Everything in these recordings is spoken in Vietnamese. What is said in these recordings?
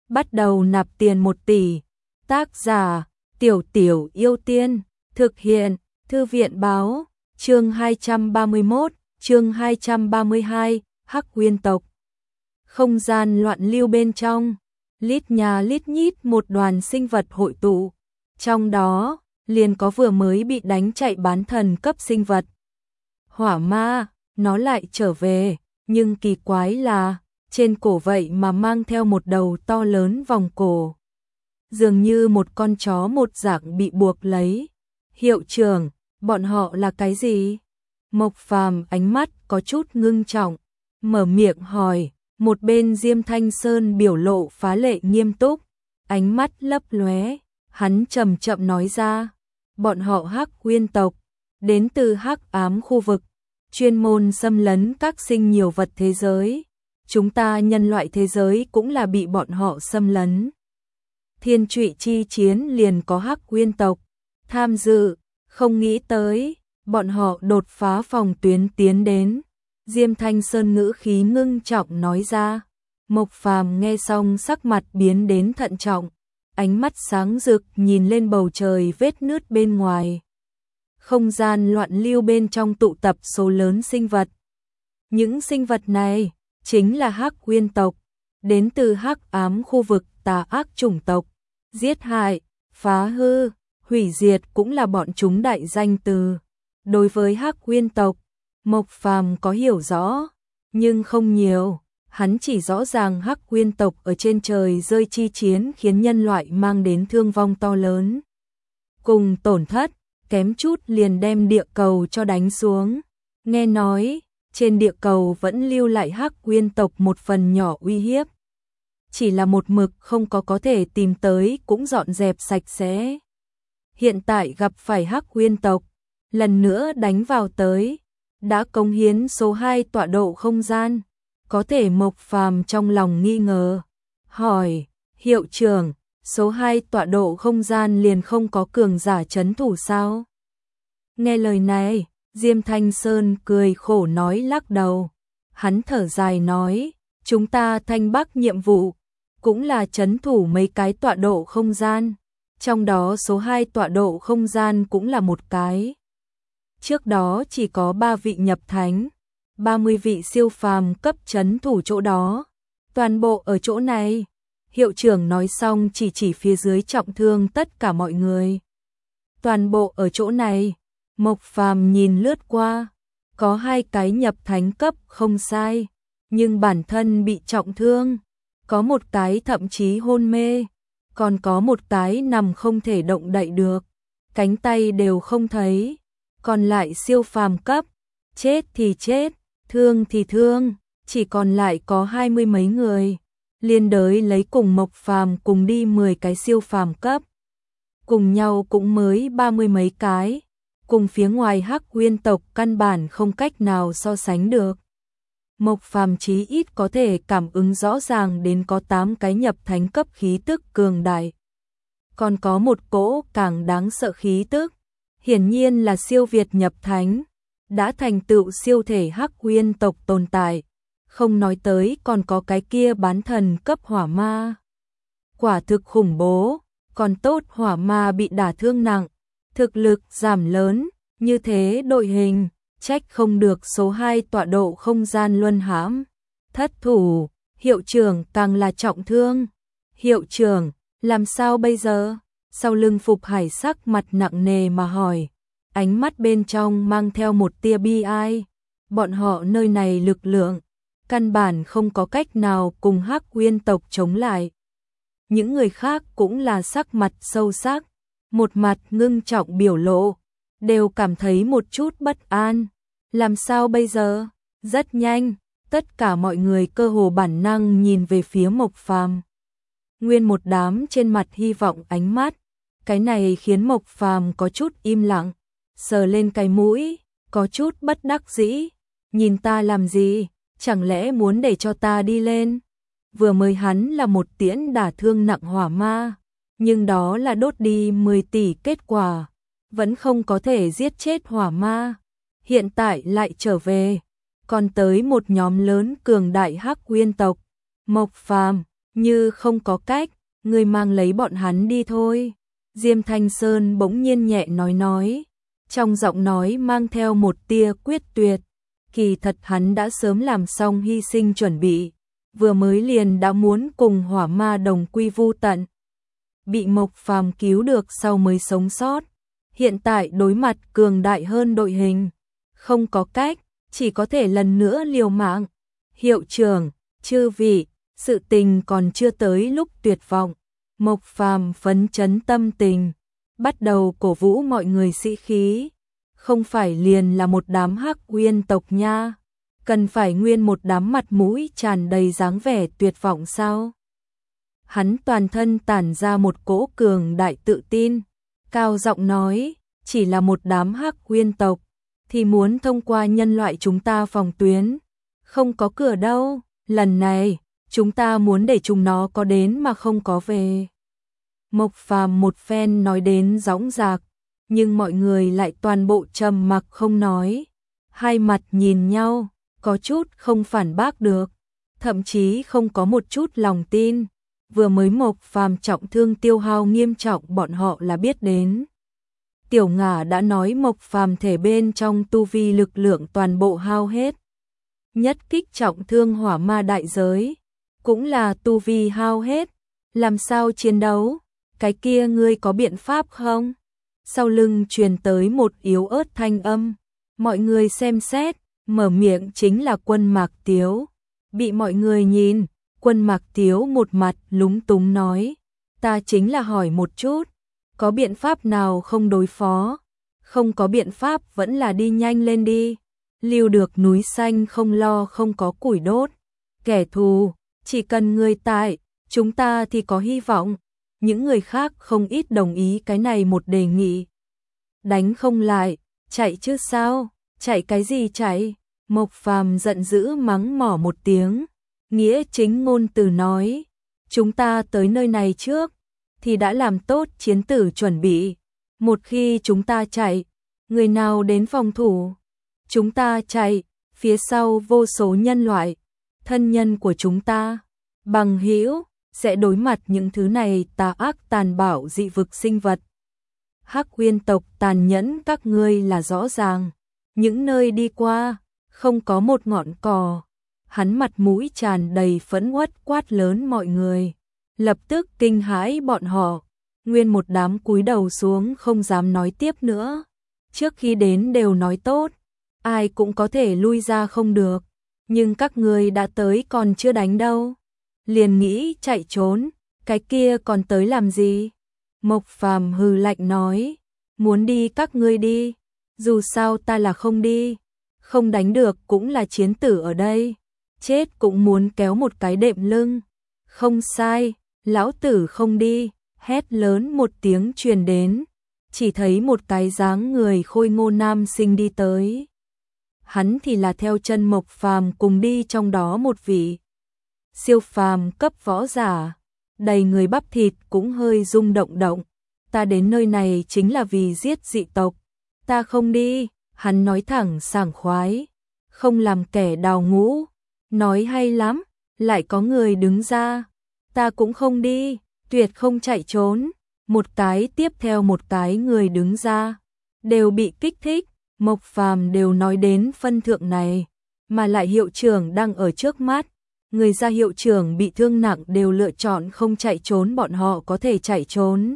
bắt đầu nạp tiền 1 tỷ. Tác giả Tiểu Tiểu Yêu Tiên. Thực hiện Thư viện Báo. Chương 231, chương 232, Hắc Uyên tộc. Không gian loạn lưu bên trong, lít nhà lít nhít một đoàn sinh vật hội tụ, trong đó liền có vừa mới bị đánh chạy bán thần cấp sinh vật. Hỏa ma, nó lại trở về, nhưng kỳ quái là trên cổ vậy mà mang theo một đầu to lớn vòng cổ, dường như một con chó một dạng bị buộc lấy. Hiệu trưởng, bọn họ là cái gì? Mộc Phàm ánh mắt có chút ngưng trọng, mở miệng hỏi. Một bên Diêm Thanh Sơn biểu lộ phá lệ nghiêm túc, ánh mắt lấp lóe, hắn chậm chậm nói ra, bọn họ Hắc Uyên tộc, đến từ hắc ám khu vực, chuyên môn xâm lấn các sinh nhiều vật thế giới, chúng ta nhân loại thế giới cũng là bị bọn họ xâm lấn. Thiên Trụy chi chiến liền có Hắc Uyên tộc tham dự, không nghĩ tới, bọn họ đột phá phòng tuyến tiến đến. Diêm Thanh Sơn ngữ khí ngưng trọng nói ra. Mộc Phàm nghe xong sắc mặt biến đến thận trọng, ánh mắt sáng rực nhìn lên bầu trời vết nứt bên ngoài. Không gian loạn lưu bên trong tụ tập số lớn sinh vật. Những sinh vật này chính là Hắc Uyên tộc, đến từ hắc ám khu vực tà ác chủng tộc, giết hại, phá hư, hủy diệt cũng là bọn chúng đại danh từ. Đối với Hắc Uyên tộc, Mộc Phàm có hiểu rõ, nhưng không nhiều, hắn chỉ rõ ràng Hắc Uyên tộc ở trên trời rơi chi chiến khiến nhân loại mang đến thương vong to lớn. Cùng tổn thất, kém chút liền đem địa cầu cho đánh xuống. Nghe nói, trên địa cầu vẫn lưu lại Hắc Uyên tộc một phần nhỏ uy hiếp. Chỉ là một mực không có thể tìm tới cũng dọn dẹp sạch sẽ. Hiện tại gặp phải Hắc Uyên tộc, lần nữa đánh vào tới. Đã cống hiến số 2 tọa độ không gian, có thể Mộc Phàm trong lòng nghi ngờ, hỏi, hiệu trưởng, số 2 tọa độ không gian liền không có cường giả trấn thủ sao? Nghe lời này, Diêm Thanh Sơn cười khổ nói lắc đầu, hắn thở dài nói, chúng ta Thanh Bắc nhiệm vụ, cũng là trấn thủ mấy cái tọa độ không gian, trong đó số 2 tọa độ không gian cũng là một cái. Trước đó chỉ có 3 vị nhập thánh, 30 vị siêu phàm cấp trấn thủ chỗ đó, toàn bộ ở chỗ này. Hiệu trưởng nói xong chỉ phía dưới trọng thương tất cả mọi người. Toàn bộ ở chỗ này, Mộc Phàm nhìn lướt qua, có 2 cái nhập thánh cấp không sai, nhưng bản thân bị trọng thương, có một cái thậm chí hôn mê, còn có một cái nằm không thể động đậy được, cánh tay đều không thấy. Còn lại siêu phàm cấp, chết thì chết, thương thì thương, chỉ còn lại có 20 mấy người. Liên đới lấy cùng Mộc Phàm cùng đi 10 cái siêu phàm cấp. Cùng nhau cũng mới 30 mấy cái, cùng phía ngoài Hắc Uyên tộc căn bản không cách nào so sánh được. Mộc Phàm chí ít có thể cảm ứng rõ ràng đến có 8 cái nhập thánh cấp khí tức cường đại. Còn có một cỗ càng đáng sợ khí tức. Hiển nhiên là siêu việt nhập thánh, đã thành tựu siêu thể Hắc Uyên tộc tồn tại, không nói tới còn có cái kia bán thần cấp hỏa ma. Quả thực khủng bố, còn tốt hỏa ma bị đả thương nặng, thực lực giảm lớn, như thế đội hình, trách không được số 2 tọa độ không gian luân hãm. Thất thủ, hiệu trưởng càng là trọng thương. Hiệu trưởng, làm sao bây giờ? Sau lưng Phục Hải sắc mặt nặng nề mà hỏi, ánh mắt bên trong mang theo một tia bi ai. Bọn họ nơi này lực lượng, căn bản không có cách nào cùng Hắc Uyên tộc chống lại. Những người khác cũng là sắc mặt sâu sắc, một mặt ngưng trọng biểu lộ, đều cảm thấy một chút bất an. Làm sao bây giờ? Rất nhanh, tất cả mọi người cơ hồ bản năng nhìn về phía Mộc Phàm. Nguyên một đám trên mặt hy vọng ánh mắt. Cái này khiến Mộc Phàm có chút im lặng, sờ lên cái mũi, có chút bất đắc dĩ. Nhìn ta làm gì? Chẳng lẽ muốn để cho ta đi lên? Vừa mới hắn là một tiễn đả thương nặng hỏa ma, nhưng đó là đốt đi 10 tỷ kết quả, vẫn không có thể giết chết hỏa ma. Hiện tại lại trở về, còn tới một nhóm lớn cường đại Hắc Uyên tộc. Mộc Phàm, Như không có cách, người mang lấy bọn hắn đi thôi. Diêm Thanh Sơn bỗng nhiên nhẹ nói, trong giọng nói mang theo một tia quyết tuyệt. Kỳ thật hắn đã sớm làm xong hy sinh chuẩn bị, vừa mới liền đã muốn cùng hỏa ma đồng quy vu tận. Bị Mộc Phàm cứu được sau mới sống sót, hiện tại đối mặt cường đại hơn đội hình, không có cách, chỉ có thể lần nữa liều mạng. Hiệu trưởng, chư vị, sự tình còn chưa tới lúc tuyệt vọng. Mộc Phàm phấn chấn tâm tình, bắt đầu cổ vũ mọi người sĩ khí. Không phải liền là một đám Hắc Uyên tộc nha, cần phải nguyên một đám mặt mũi tràn đầy dáng vẻ tuyệt vọng sao? Hắn toàn thân tản ra một cỗ cường đại tự tin, cao giọng nói, chỉ là một đám Hắc Uyên tộc, thì muốn thông qua nhân loại chúng ta phòng tuyến, không có cửa đâu, lần này, chúng ta muốn để chúng nó có đến mà không có về. Mộc Phàm một phen nói đến dõng dạc, nhưng mọi người lại toàn bộ trầm mặc không nói, hai mặt nhìn nhau, có chút không phản bác được, thậm chí không có một chút lòng tin. Vừa mới Mộc Phàm trọng thương tiêu hao nghiêm trọng bọn họ là biết đến. Tiểu Ngả đã nói Mộc Phàm thể bên trong tu vi lực lượng toàn bộ hao hết. Nhất kích trọng thương hỏa ma đại giới, cũng là tu vi hao hết, làm sao chiến đấu, cái kia ngươi có biện pháp không? Sau lưng truyền tới một yếu ớt thanh âm, mọi người xem xét, mở miệng chính là Quân Mạc Tiếu. Bị mọi người nhìn, Quân Mạc Tiếu một mặt lúng túng nói, ta chính là hỏi một chút, có biện pháp nào không đối phó? Không có biện pháp vẫn là đi nhanh lên đi, lưu được núi xanh không lo không có củi đốt. Kẻ thù, chỉ cần người tại, chúng ta thì có hy vọng. Những người khác không ít đồng ý cái này một đề nghị. Đánh không lại, chạy chứ sao, chạy cái gì chạy? Mộc Phàm giận dữ mắng mỏ một tiếng, nghĩa chính ngôn từ nói, chúng ta tới nơi này trước, thì đã làm tốt chiến tử chuẩn bị. Một khi chúng ta chạy, người nào đến phòng thủ? Chúng ta chạy, phía sau vô số nhân loại, thân nhân của chúng ta, bằng hữu sẽ đối mặt những thứ này tà ác tàn bạo dị vực sinh vật. Hắc Uyên tộc tàn nhẫn các ngươi là rõ ràng, những nơi đi qua, không có một ngọn cỏ. Hắn mặt mũi tràn đầy phẫn uất quát lớn mọi người, lập tức kinh hãi bọn họ, nguyên một đám cúi đầu xuống không dám nói tiếp nữa. Trước khi đến đều nói tốt, ai cũng có thể lui ra không được, nhưng các ngươi đã tới còn chưa đánh đâu, liền nghĩ chạy trốn, cái kia còn tới làm gì? Mộc Phàm hừ lạnh nói, muốn đi các ngươi đi, dù sao ta là không đi, không đánh được cũng là chiến tử ở đây, chết cũng muốn kéo một cái đệm lưng. Không sai, lão tử không đi, hét lớn một tiếng truyền đến, chỉ thấy một cái dáng người khôi ngô nam sinh đi tới. Hắn thì là theo chân Mộc Phàm cùng đi trong đó một vị siêu phàm cấp võ giả, đầy người bắp thịt cũng hơi rung động động. Ta đến nơi này chính là vì giết dị tộc, ta không đi, hắn nói thẳng sảng khoái, không làm kẻ đào ngũ, nói hay lắm, lại có người đứng ra, ta cũng không đi, tuyệt không chạy trốn, một cái tiếp theo một cái người đứng ra, đều bị kích thích, Mộc Phàm đều nói đến phân thượng này, mà lại hiệu trưởng đang ở trước mắt, người ra hiệu trưởng bị thương nặng đều lựa chọn không chạy trốn, bọn họ có thể chạy trốn.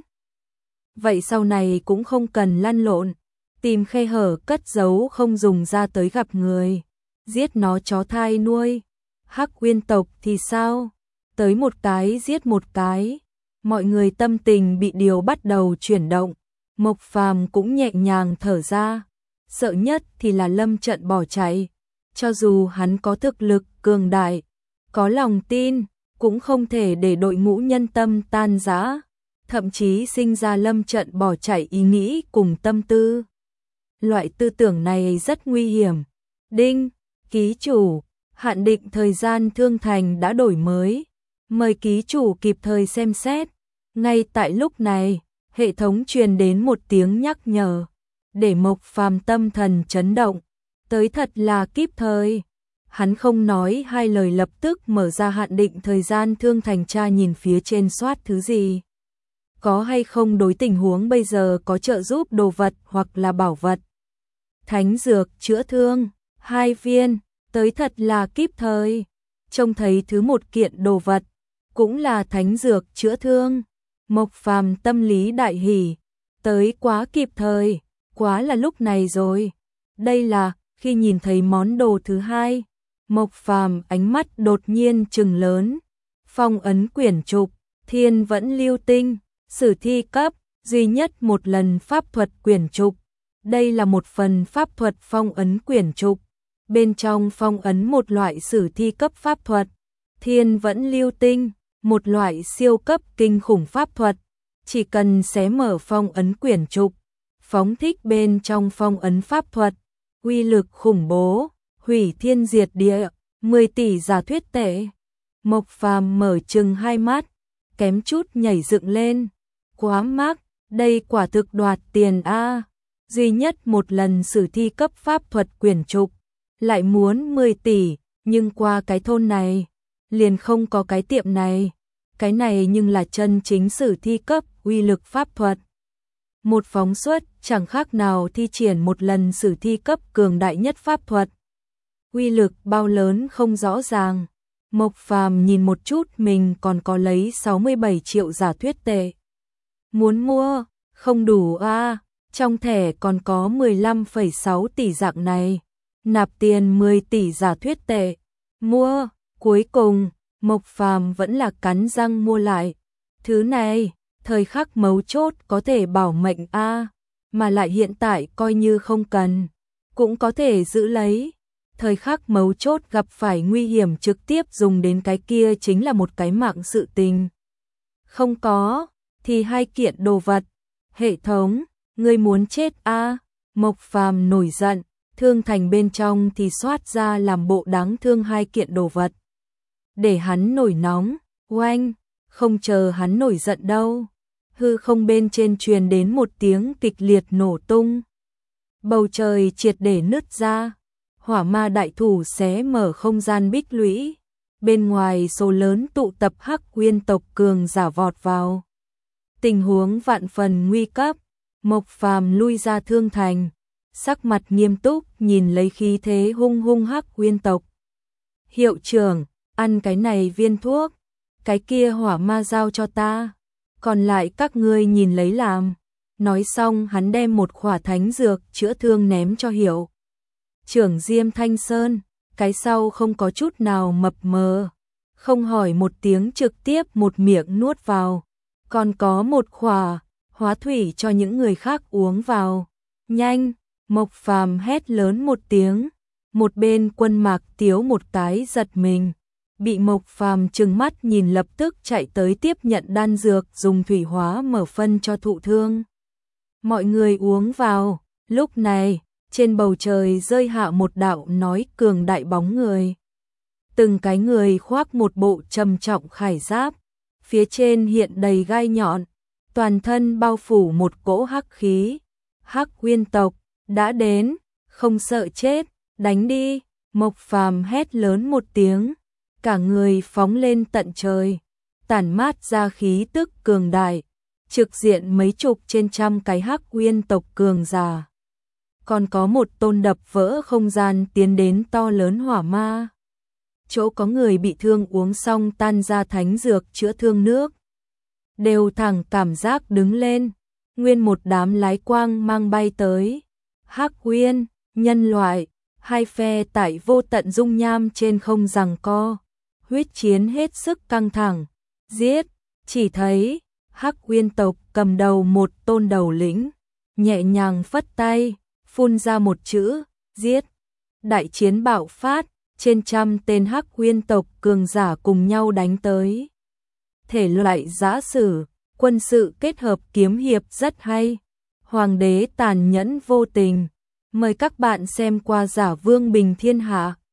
Vậy sau này cũng không cần lăn lộn, tìm khe hở cất giấu không dùng ra tới gặp người, giết nó chó thai nuôi. Hắc Uyên tộc thì sao? Tới một cái giết một cái, mọi người tâm tình bị điều bắt đầu chuyển động, Mộc Phàm cũng nhẹ nhàng thở ra, sợ nhất thì là lâm trận bỏ chạy, cho dù hắn có thực lực cường đại, có lòng tin, cũng không thể để đội ngũ nhân tâm tan rã, thậm chí sinh ra lâm trận bỏ chạy ý nghĩ cùng tâm tư. Loại tư tưởng này rất nguy hiểm. Đinh, ký chủ, hạn định thời gian thương thành đã đổi mới, mời ký chủ kịp thời xem xét. Ngay tại lúc này, hệ thống truyền đến một tiếng nhắc nhở, để Mộc Phàm tâm thần chấn động, tới thật là kịp thời. Hắn không nói hai lời lập tức mở ra hạn định thời gian. Thương Thành tra nhìn phía trên soát thứ gì. Có hay không đối tình huống bây giờ có trợ giúp đồ vật hoặc là bảo vật. Thánh dược chữa thương, 2 viên, tới thật là kíp thời. Trông thấy thứ một kiện đồ vật, cũng là thánh dược chữa thương. Mộc Phàm tâm lý đại hỉ, tới quá kịp thời, quá là lúc này rồi. Đây là, khi nhìn thấy món đồ thứ hai, Mộc Phàm ánh mắt đột nhiên trừng lớn. Phong ấn quyển trục, Thiên Vẫn Lưu Tinh, sử thi cấp, duy nhất một lần pháp thuật quyển trục. Đây là một phần pháp thuật phong ấn quyển trục. Bên trong phong ấn một loại sử thi cấp pháp thuật, Thiên Vẫn Lưu Tinh, một loại siêu cấp kinh khủng pháp thuật. Chỉ cần xé mở phong ấn quyển trục, phóng thích bên trong phong ấn pháp thuật, uy lực khủng bố, hủy thiên diệt địa, 10 tỷ giả thuyết tệ. Mộc Phàm mở trừng hai mắt, kém chút nhảy dựng lên. Quá mắc, đây quả thực đoạt tiền a. Duy nhất một lần sử thi cấp pháp thuật quyển trục, lại muốn 10 tỷ, nhưng qua cái thôn này, liền không có cái tiệm này. Cái này nhưng là chân chính sử thi cấp uy lực pháp thuật. Một phóng xuất chẳng khác nào thi triển một lần sử thi cấp cường đại nhất pháp thuật. Uy lực bao lớn không rõ ràng. Mộc Phàm nhìn một chút mình còn có lấy 67 triệu giả thuyết tệ. Muốn mua, không đủ a, trong thẻ còn có 15,6 tỷ dạng này. Nạp tiền 10 tỷ giả thuyết tệ. Mua, cuối cùng, Mộc Phàm vẫn là cắn răng mua lại. Thứ này, thời khắc mấu chốt có thể bảo mệnh a, mà lại hiện tại coi như không cần, cũng có thể giữ lấy. Thời khắc mấu chốt gặp phải nguy hiểm trực tiếp dùng đến cái kia chính là một cái mạng sự tình. Không có, thì hai kiện đồ vật. Hệ thống, ngươi muốn chết a. Mộc Phàm nổi giận, Thương Thành bên trong thì xoát ra làm bộ đáng thương hai kiện đồ vật. Để hắn nổi nóng, oanh, không chờ hắn nổi giận đâu. Hư không bên trên truyền đến một tiếng kịch liệt nổ tung. Bầu trời triệt để nứt ra. Hỏa ma đại thủ xé mở không gian bích lũy. Bên ngoài số lớn tụ tập Hắc Uyên tộc cường giả vọt vào. Tình huống vạn phần nguy cấp. Mộc Phàm lui ra Thương Thành, sắc mặt nghiêm túc nhìn lấy khí thế hung hung Hắc Uyên tộc. Hiệu trưởng, ăn cái này viên thuốc, cái kia hỏa ma giao cho ta, còn lại các ngươi nhìn lấy làm. Nói xong hắn đem một khỏa thánh dược chữa thương ném cho Hiệu trưởng Diêm Thanh Sơn, cái sau không có chút nào mập mờ, không hỏi một tiếng trực tiếp một miệng nuốt vào. Còn có một khỏa, hóa thủy cho những người khác uống vào. Nhanh, Mộc Phàm hét lớn một tiếng, một bên Quân Mạc Tiếu một cái giật mình. Bị Mộc Phàm trừng mắt nhìn lập tức chạy tới tiếp nhận đan dược dùng thủy hóa mở phân cho thụ thương. Mọi người uống vào, lúc này, trên bầu trời rơi hạ một đạo nói cường đại bóng người. Từng cái người khoác một bộ trầm trọng khải giáp, phía trên hiện đầy gai nhọn, toàn thân bao phủ một cỗ hắc khí. Hắc Uyên tộc, đã đến, không sợ chết, đánh đi. Mộc Phàm hét lớn một tiếng, cả người phóng lên tận trời, tản mát ra khí tức cường đại, trực diện mấy chục trên trăm cái Hắc Uyên tộc cường giả. Còn có một tôn đập vỡ không gian tiến đến to lớn hỏa ma. Chỗ có người bị thương uống xong tan ra thánh dược chữa thương nước, đều thẳng cảm giác đứng lên. Nguyên một đám lái quang mang bay tới. Hắc Uyên, nhân loại, hai phe tại vô tận dung nham trên không giằng co, huyết chiến hết sức căng thẳng. Giết, chỉ thấy Hắc Uyên tộc cầm đầu một tôn đầu lĩnh, nhẹ nhàng phất tay, phun ra một chữ, giết. Đại chiến bạo phát, trên trăm tên Hắc Uyên tộc cường giả cùng nhau đánh tới. Thể loại giã sử, quân sự kết hợp kiếm hiệp rất hay. Hoàng đế tàn nhẫn vô tình. Mời các bạn xem qua Giả Vương Bình Thiên Hạ.